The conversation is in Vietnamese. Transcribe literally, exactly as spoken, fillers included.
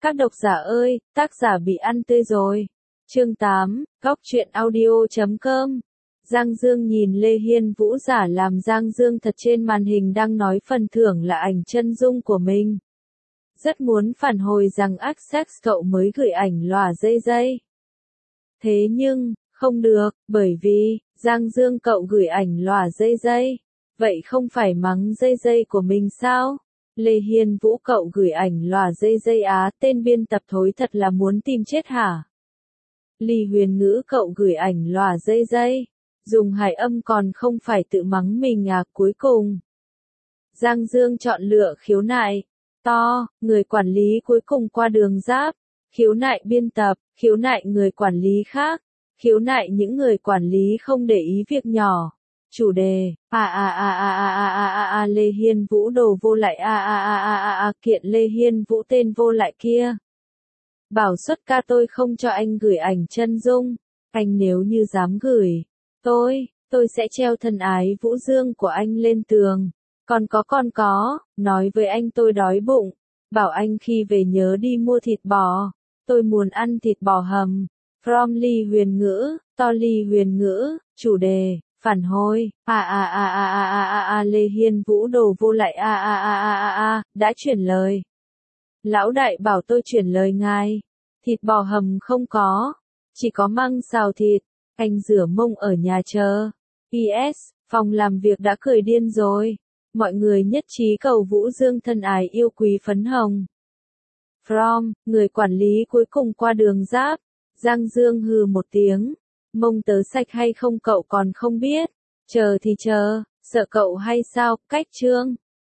Các độc giả ơi, tác giả bị ăn tươi rồi. Chương tám, góc truyện audio chấm com. Giang Dương nhìn Lê Hiên Vũ giả làm Giang Dương thật trên màn hình đang nói phần thưởng là ảnh chân dung của mình. Rất muốn phản hồi rằng Access cậu mới gửi ảnh lòa dây dây. Thế nhưng, không được, bởi vì, Giang Dương cậu gửi ảnh lòa dây dây. Vậy không phải mắng dây dây của mình sao? Lê Hiên Vũ cậu gửi ảnh lòa dây dây á, tên biên tập thối thật là muốn tìm chết hả? Lý Huyền Ngữ cậu gửi ảnh lòa dây dây. Dùng hải âm còn không phải tự mắng mình à. Cuối cùng, Giang Dương chọn lựa khiếu nại. To, người quản lý cuối cùng qua đường giáp. Khiếu nại biên tập, khiếu nại người quản lý khác. Khiếu nại những người quản lý không để ý việc nhỏ. Chủ đề, a a a a a a a a a Lê Hiên Vũ đồ vô lại a a a a a a kiện Lê Hiên Vũ tên vô lại kia. Bảo xuất ca tôi không cho anh gửi ảnh chân dung. Anh nếu như dám gửi, tôi, tôi sẽ treo thân ái Vũ Dương của anh lên tường. Còn có còn có, nói với anh tôi đói bụng. Bảo anh khi về nhớ đi mua thịt bò. Tôi muốn ăn thịt bò hầm. From Lý Huyền Ngữ, to Lý Huyền Ngữ, chủ đề. Phản hồi, a a a a a a a a Lê Hiên Vũ đồ vô lại a a a a a a, đã chuyển lời. Lão đại bảo tôi chuyển lời ngài. Thịt bò hầm không có, chỉ có măng xào thịt, anh rửa mông ở nhà chờ. pê ét, phòng làm việc đã cười điên rồi. Mọi người nhất trí cầu Vũ Dương thân ái yêu quý phấn hồng. From, người quản lý cuối cùng qua đường giáp. Giang Dương hừ một tiếng. Mông tớ sạch hay không cậu còn không biết. Chờ thì chờ, sợ cậu hay sao, cách chương.